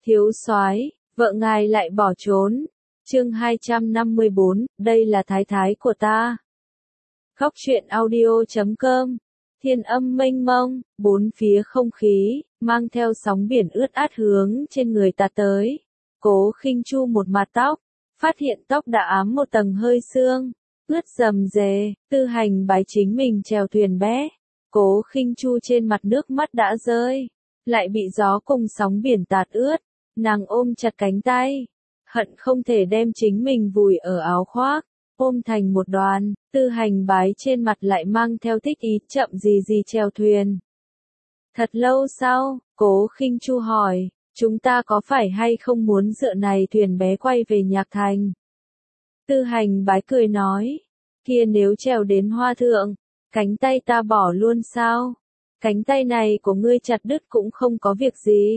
Thiếu soái, vợ ngài lại bỏ trốn. Chương 254, đây là thái thái của ta. Khóc chuyện audio.com. Thiên âm mênh mông, bốn phía không khí, mang theo sóng biển ướt át hướng trên người ta tới. Cố Khinh Chu một mặt tóc, phát hiện tóc đã ám một tầng hơi sương, ướt rầm rề, Tư Hành bái chính mình chèo thuyền bé. Cố Khinh Chu trên mặt nước mắt đã rơi, lại bị gió cùng sóng biển tạt ướt, nàng ôm chặt cánh tay, hận không thể đem chính mình vùi ở áo khoác, ôm thành một đoàn. Tư Hành bái trên mặt lại mang theo thích ý, chậm gì gì chèo thuyền. Thật lâu sau, Cố Khinh Chu hỏi, chúng ta có phải hay không muốn dựa này thuyền bé quay về Nhạc Thành? Tư Hành bái cười nói, kia nếu trèo đến Hoa Thượng, cánh tay ta bỏ luôn sao? Cánh tay này của ngươi chặt đứt cũng không có việc gì.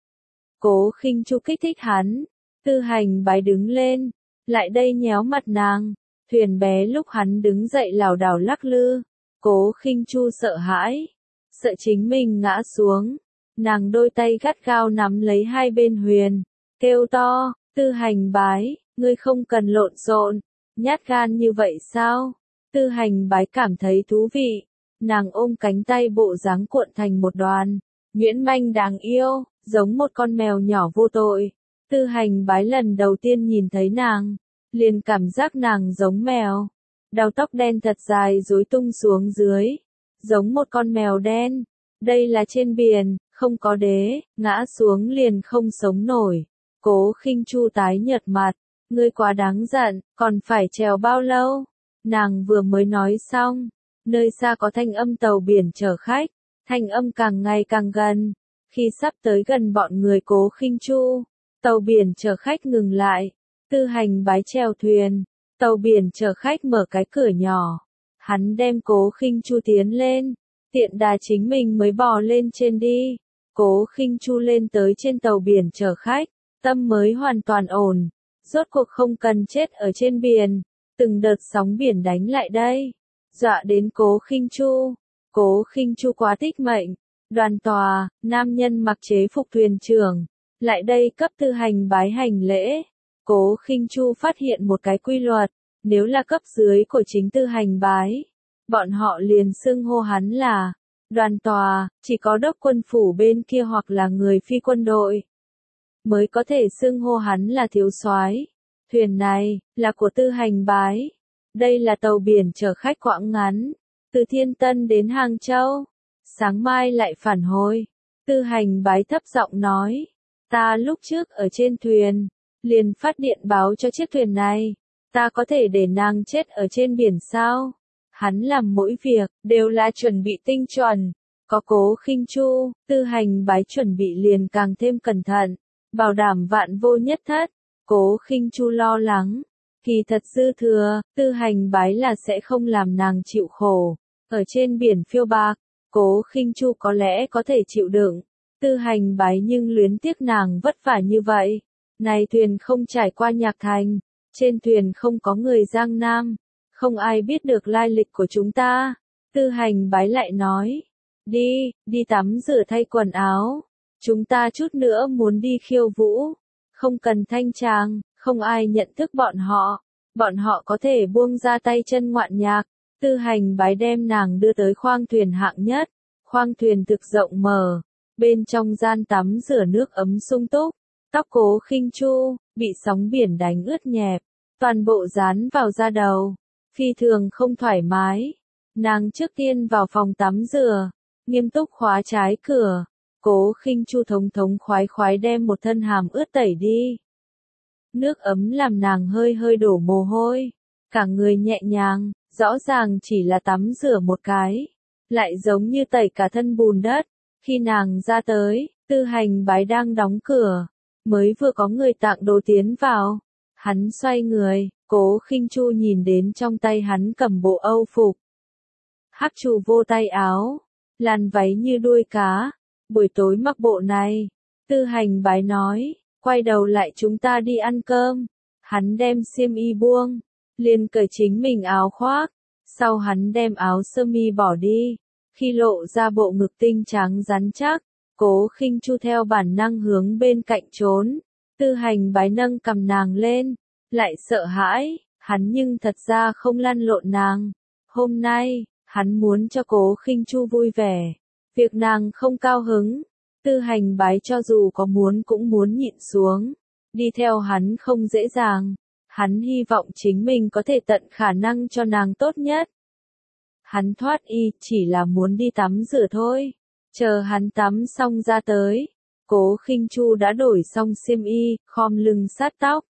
Cố Khinh Chu kích thích hắn. Tư Hành bái đứng lên, lại đây nhéo mặt nàng. Thuyền bé lúc hắn đứng dậy lảo đảo lắc lư. Cố Khinh Chu sợ hãi, sợ chính mình ngã xuống. Nàng đôi tay gắt gao nắm lấy hai bên huyền, kêu to, Tư Hành bái, ngươi không cần lộn xộn, nhát gan như vậy sao? Tư Hành bái cảm thấy thú vị, nàng ôm cánh tay bộ dáng cuộn thành một đoàn, nhuyễn manh đáng yêu, giống một con mèo nhỏ vô tội. Tư Hành bái lần đầu tiên nhìn thấy nàng, liền cảm giác nàng giống mèo, đầu tóc đen thật dài rối tung xuống dưới, giống một con mèo đen. Đây là trên biển, không có đế, ngã xuống liền không sống nổi. Cố Khinh Chu tái nhợt mặt, ngươi quá đáng giận, còn phải trèo bao lâu? Nàng vừa mới nói xong, nơi xa có thanh âm tàu biển chở khách, thanh âm càng ngày càng gần. Khi sắp tới gần bọn người Cố Khinh Chu, tàu biển chở khách ngừng lại. Tư Hành bái chèo thuyền, tàu biển chở khách mở cái cửa nhỏ, hắn đem Cố Khinh Chu tiến lên, tiện đà chính mình mới bò lên trên đi. Cố Khinh Chu lên tới trên tàu biển chở khách, tâm mới hoàn toàn ổn, rốt cuộc không cần chết ở trên biển. Từng đợt sóng biển đánh lại đây, dọa đến Cố Khinh Chu. Cố Khinh Chu quá thích mệnh, đoàn tòa, nam nhân mặc chế phục thuyền trưởng, lại đây cấp Tư Hành bái hành lễ. Cố Khinh Chu phát hiện một cái quy luật, nếu là cấp dưới của chính Tư Hành bái, bọn họ liền xưng hô hắn là đoàn tòa, chỉ có đốc quân phủ bên kia hoặc là người phi quân đội mới có thể xưng hô hắn là thiếu soái. Thuyền này là của Tư Hành bái. Đây là tàu biển chở khách quãng ngắn, từ Thiên Tân đến Hàng Châu, sáng mai lại phản hồi. Tư Hành bái thấp giọng nói, ta lúc trước ở trên thuyền, liền phát điện báo cho chiếc thuyền này, ta có thể để nàng chết ở trên biển sao? Hắn làm mỗi việc, đều là chuẩn bị tinh chuẩn, có Cố Khinh Chu, Tư Hành bái chuẩn bị liền càng thêm cẩn thận, bảo đảm vạn vô nhất thất. Cố Khinh Chu lo lắng, kỳ thật dư thừa, Tư Hành bái là sẽ không làm nàng chịu khổ, ở trên biển phiêu bạc, Cố Khinh Chu có lẽ có thể chịu đựng, Tư Hành bái nhưng luyến tiếc nàng vất vả như vậy. Này thuyền không trải qua Nhạc Thành, trên thuyền không có người Giang Nam, không ai biết được lai lịch của chúng ta. Tư Hành bái lại nói, đi tắm rửa thay quần áo, chúng ta chút nữa muốn đi khiêu vũ, không cần thanh tràng, không ai nhận thức bọn họ có thể buông ra tay chân ngoạn nhạc. Tư Hành bái đem nàng đưa tới khoang thuyền hạng nhất, khoang thuyền thực rộng mở, bên trong gian tắm rửa nước ấm sung túc. Tóc Cố Khinh Chu bị sóng biển đánh ướt nhẹp, toàn bộ dán vào da đầu, phi thường không thoải mái. Nàng trước tiên vào phòng tắm rửa, nghiêm túc khóa trái cửa. Cố Khinh Chu thống thống khoái khoái đem một thân hàm ướt tẩy đi. Nước ấm làm nàng hơi hơi đổ mồ hôi, cả người nhẹ nhàng, rõ ràng chỉ là tắm rửa một cái, lại giống như tẩy cả thân bùn đất. Khi nàng ra tới, Tư Hành bái đang đóng cửa, mới vừa có người tặng đồ tiến vào. Hắn xoay người, Cố Khinh Chu nhìn đến trong tay hắn cầm bộ Âu phục, hắc trù vô tay áo, làn váy như đuôi cá. Buổi tối mặc bộ này. Tư Hành bái nói, quay đầu lại chúng ta đi ăn cơm. Hắn đem xiêm y buông, liền cởi chính mình áo khoác, sau hắn đem áo sơ mi bỏ đi, khi lộ ra bộ ngực tinh trắng rắn chắc, Cố Khinh Chu theo bản năng hướng bên cạnh trốn. Tư Hành Bái nâng cầm nàng lên, lại sợ hãi, hắn nhưng thật ra không lăn lộn nàng. Hôm nay, hắn muốn cho Cố Khinh Chu vui vẻ. Việc nàng không cao hứng, Tư Hành Bái cho dù có muốn cũng muốn nhịn xuống. Đi theo hắn không dễ dàng, hắn hy vọng chính mình có thể tận khả năng cho nàng tốt nhất. Hắn thoát y chỉ là muốn đi tắm rửa thôi. Chờ hắn tắm xong ra tới, Cố Khinh Chu đã đổi xong xiêm y, khom lưng sát tóc.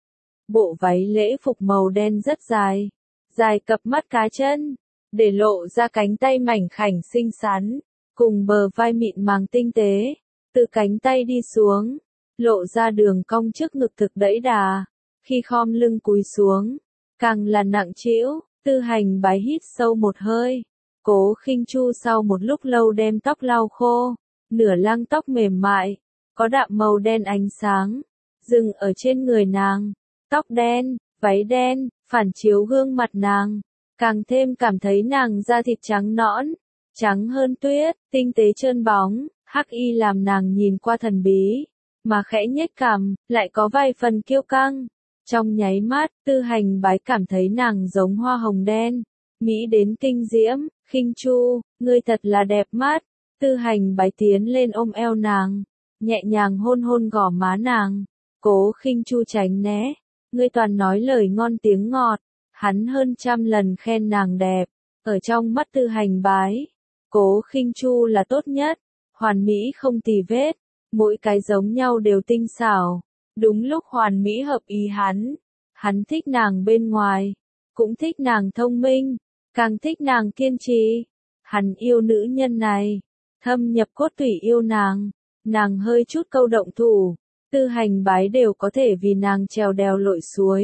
Bộ váy lễ phục màu đen rất dài, dài cập mắt cá chân, để lộ ra cánh tay mảnh khảnh xinh xắn, cùng bờ vai mịn màng tinh tế, từ cánh tay đi xuống, lộ ra đường cong trước ngực thực đẫy đà, khi khom lưng cúi xuống, càng là nặng trĩu. Tư Hành Bái hít sâu một hơi. Cố Khinh Chu sau một lúc lâu đem tóc lau khô, nửa lăng tóc mềm mại, có đạm màu đen ánh sáng, dừng ở trên người nàng. Tóc đen, váy đen, phản chiếu gương mặt nàng, càng thêm cảm thấy nàng da thịt trắng nõn, trắng hơn tuyết, tinh tế trơn bóng, hắc y làm nàng nhìn qua thần bí, mà khẽ nhếch cằm, lại có vài phần kiêu căng. Trong nháy mắt, Tư Hành Bái cảm thấy nàng giống hoa hồng đen, mỹ đến kinh diễm. Khinh Chu, ngươi thật là đẹp mắt. Tư Hành Bái tiến lên ôm eo nàng, nhẹ nhàng hôn hôn gò má nàng. Cố Khinh Chu tránh né, ngươi toàn nói lời ngon tiếng ngọt. Hắn hơn trăm lần khen nàng đẹp, ở trong mắt Tư Hành Bái, Cố Khinh Chu là tốt nhất, hoàn mỹ không tì vết, mỗi cái giống nhau đều tinh xảo. Đúng lúc hoàn mỹ hợp ý hắn thích nàng bên ngoài, cũng thích nàng thông minh, càng thích nàng kiên trì. Hắn yêu nữ nhân này, thâm nhập cốt tủy yêu nàng hơi chút câu động thủ, Tư Hành Bái đều có thể vì nàng trèo đèo lội suối.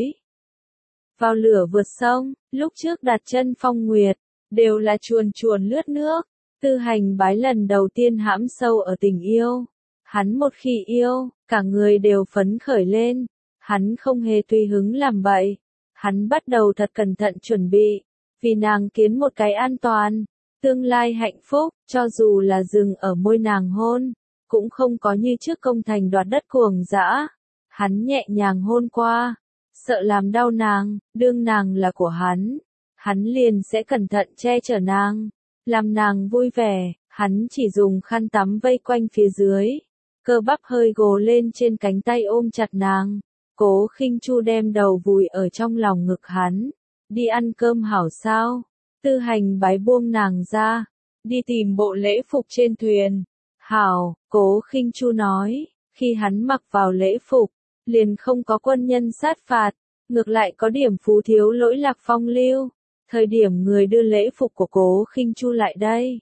Vào lửa vượt sông, lúc trước đặt chân phong nguyệt, đều là chuồn chuồn lướt nước. Tư Hành Bái lần đầu tiên hãm sâu ở tình yêu. Hắn một khi yêu, cả người đều phấn khởi lên. Hắn không hề tùy hứng làm bậy. Hắn bắt đầu thật cẩn thận chuẩn bị, vì nàng kiến một cái an toàn, tương lai hạnh phúc, cho dù là dừng ở môi nàng hôn, cũng không có như trước công thành đoạt đất cuồng dã. Hắn nhẹ nhàng hôn qua, sợ làm đau nàng, đương nàng là của hắn liền sẽ cẩn thận che chở nàng, làm nàng vui vẻ. Hắn chỉ dùng khăn tắm vây quanh phía dưới, cơ bắp hơi gồ lên trên cánh tay ôm chặt nàng. Cố Khinh Chu đem đầu vùi ở trong lòng ngực hắn. Đi ăn cơm hảo sao? Tư Hành Bái buông nàng ra, đi tìm bộ lễ phục trên thuyền. Hảo, Cố Khinh Chu nói, khi hắn mặc vào lễ phục, liền không có quân nhân sát phạt, ngược lại có điểm phú thiếu lỗi lạc phong lưu. Thời điểm người đưa lễ phục của Cố Khinh Chu lại đây,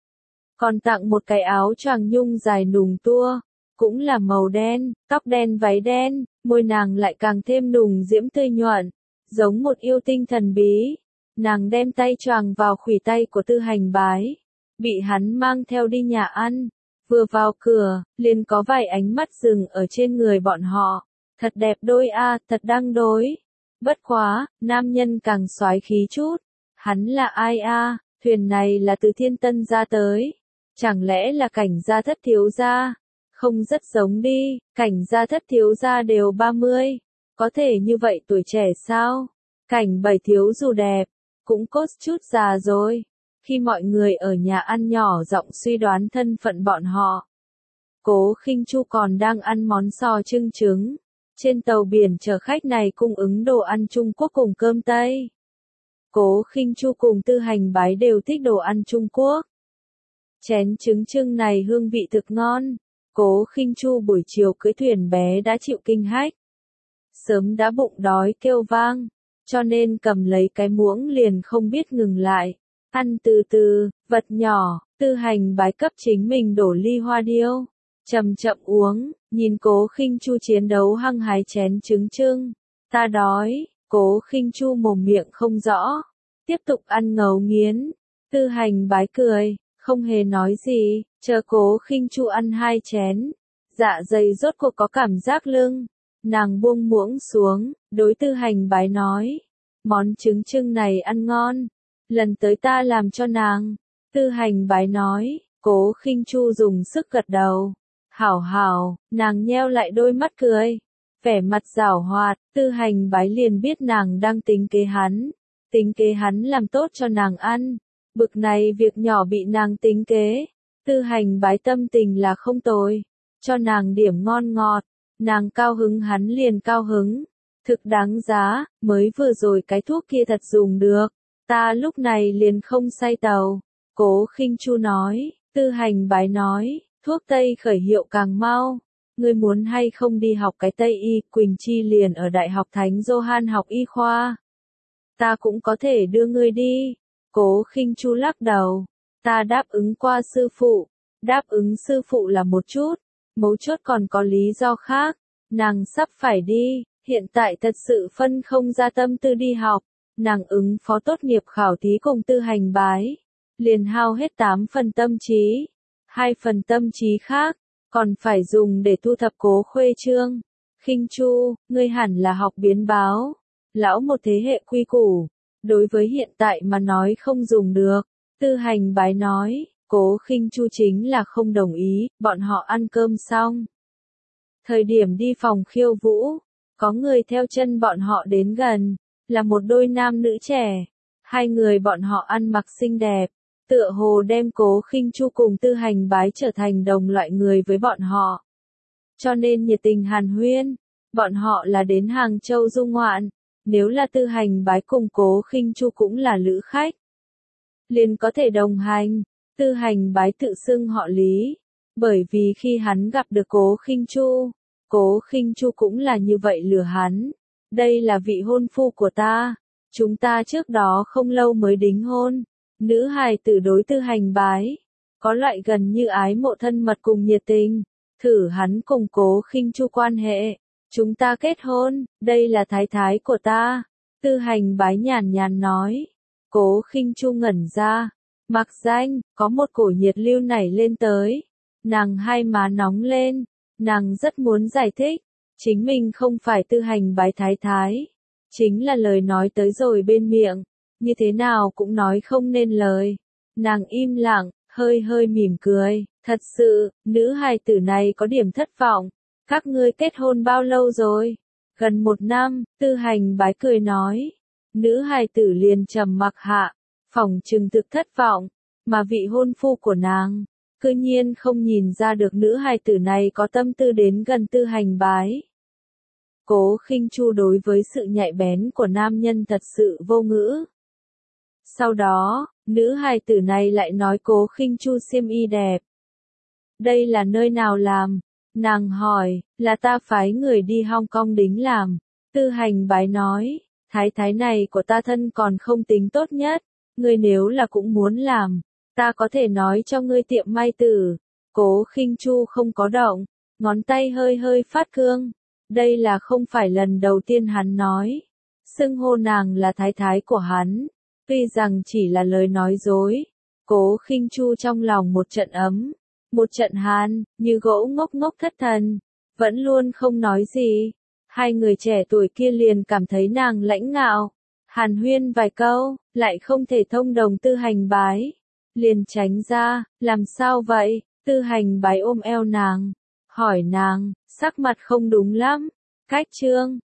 còn tặng một cái áo choàng nhung dài nùng tua, cũng là màu đen, tóc đen váy đen, môi nàng lại càng thêm nùng diễm tươi nhuận, giống một yêu tinh thần bí. Nàng đem tay choàng vào khuỷu tay của Tư Hành Bái, bị hắn mang theo đi nhà ăn. Vừa vào cửa, liền có vài ánh mắt dừng ở trên người bọn họ. Thật đẹp đôi a, thật đăng đối. Bất quá, nam nhân càng soái khí chút. Hắn là ai a? Thuyền này là từ Thiên Tân ra tới. Chẳng lẽ là Cảnh gia thất thiếu gia? Không rất giống đi, Cảnh gia thất thiếu gia đều 30. Có thể như vậy tuổi trẻ sao? Cảnh Bảy thiếu dù đẹp, cũng cốt chút già rồi. Khi mọi người ở nhà ăn nhỏ giọng suy đoán thân phận bọn họ, Cố Khinh Chu còn đang ăn món sò trưng trứng. Trên tàu biển chở khách này cung ứng đồ ăn Trung Quốc cùng cơm Tây. Cố Khinh Chu cùng Tư Hành Bái đều thích đồ ăn Trung Quốc. Chén trứng trưng này hương vị thực ngon. Cố Khinh Chu buổi chiều cưỡi thuyền bé đã chịu kinh hách, sớm đã bụng đói kêu vang, cho nên cầm lấy cái muỗng liền không biết ngừng lại. Ăn từ từ, vật nhỏ. Tư Hành Bái cấp chính mình đổ ly hoa điêu, chậm chậm uống, nhìn Cố Khinh Chu chiến đấu hăng hái chén trứng trưng. Ta đói. Cố Khinh Chu mồm miệng không rõ, tiếp tục ăn ngấu nghiến. Tư Hành Bái cười, không hề nói gì, chờ Cố Khinh Chu ăn 2 chén, dạ dày rốt cuộc có cảm giác lưng. Nàng buông muỗng xuống, đối Tư Hành Bái nói, món trứng trưng này ăn ngon, lần tới ta làm cho nàng. Tư Hành Bái nói, Cố Khinh Chu dùng sức gật đầu. Hảo hảo, nàng nheo lại đôi mắt cười. Vẻ mặt giảo hoạt, Tư Hành Bái liền biết nàng đang tính kế hắn. Tính kế hắn làm tốt cho nàng ăn. Bực này việc nhỏ bị nàng tính kế. Tư Hành Bái tâm tình là không tồi. Cho nàng điểm ngon ngọt. Nàng cao hứng hắn liền cao hứng. Thực đáng giá, mới vừa rồi cái thuốc kia thật dùng được. Ta lúc này liền không say tàu. Cố Khinh Chu nói. Tư Hành Bái nói. Thuốc Tây khởi hiệu càng mau. Ngươi muốn hay không đi học cái Tây y, Quỳnh Chi liền ở Đại học Thánh Johann học y khoa. Ta cũng có thể đưa ngươi đi. Cố Khinh Chu lắc đầu. Ta đáp ứng qua sư phụ. Đáp ứng sư phụ là một chút. Mấu chốt còn có lý do khác. Nàng sắp phải đi. Hiện tại thật sự phân không ra tâm tư đi học. Nàng ứng phó tốt nghiệp khảo thí cùng Tư Hành Bái. Liền hao hết 8 phần tâm trí. 2 phần tâm trí khác. Còn phải dùng để thu thập Cố Khuê Trương. Khinh Chu, ngươi hẳn là học biến báo. Lão một thế hệ quy củ. Đối với hiện tại mà nói không dùng được. Tư Hành Bái nói. Cố Khinh Chu chính là không đồng ý. Bọn họ ăn cơm xong. Thời điểm đi phòng khiêu vũ. Có người theo chân bọn họ đến gần. Là một đôi nam nữ trẻ. Hai người bọn họ ăn mặc xinh đẹp. Tựa hồ đem Cố Khinh Chu cùng Tư Hành Bái trở thành đồng loại người với bọn họ. Cho nên nhiệt tình hàn huyên. Bọn họ là đến Hàng Châu du ngoạn. Nếu là Tư Hành Bái cùng Cố Khinh Chu cũng là lữ khách. Liền có thể đồng hành. Tư Hành Bái tự xưng họ Lý. Bởi vì khi hắn gặp được Cố Khinh Chu. Cố Khinh Chu cũng là như vậy lừa hắn. Đây là vị hôn phu của ta. Chúng ta trước đó không lâu mới đính hôn. Nữ hài tử đối Tư Hành Bái. Có loại gần như ái mộ thân mật cùng nhiệt tình. Thử hắn cùng Cố Khinh Chu quan hệ. Chúng ta kết hôn, đây là thái thái của ta. Tư Hành Bái nhàn nhàn nói. Cố Khinh Chu ngẩn ra. Mặc danh, có một cổ nhiệt lưu nảy lên tới. Nàng hai má nóng lên. Nàng rất muốn giải thích. Chính mình không phải Tư Hành Bái thái thái. Chính là lời nói tới rồi bên miệng. Như thế nào cũng nói không nên lời. Nàng im lặng, hơi hơi mỉm cười. Thật sự, nữ hài tử này có điểm thất vọng. Các ngươi kết hôn bao lâu rồi? Gần 1 năm, Tư Hành Bái cười nói. Nữ hài tử liền trầm mặc hạ. Phỏng chừng thực thất vọng. Mà vị hôn phu của nàng. Cư nhiên không nhìn ra được nữ hài tử này có tâm tư đến gần Tư Hành Bái. Cố Khinh Chu đối với sự nhạy bén của nam nhân thật sự vô ngữ. Sau đó, nữ hài tử này lại nói Cố Khinh Chu xiêm y đẹp. Đây là nơi nào làm? Nàng hỏi, là ta phái người đi Hong Kong đính làm. Tư Hành Bái nói, thái thái này của ta thân còn không tính tốt nhất. Ngươi nếu là cũng muốn làm, ta có thể nói cho ngươi tiệm may tử. Cố Khinh Chu không có động, ngón tay hơi hơi phát cương. Đây là không phải lần đầu tiên hắn nói. Xưng hô nàng là thái thái của hắn. Tuy rằng chỉ là lời nói dối. Cố Khinh Chu trong lòng một trận ấm. Một trận hàn, như gỗ ngốc ngốc thất thần. Vẫn luôn không nói gì. Hai người trẻ tuổi kia liền cảm thấy nàng lãnh ngạo. Hàn huyên vài câu, lại không thể thông đồng Tư Hành Bái. Liền tránh ra, làm sao vậy? Tư Hành Bái ôm eo nàng. Hỏi nàng, sắc mặt không đúng lắm. Cách trương,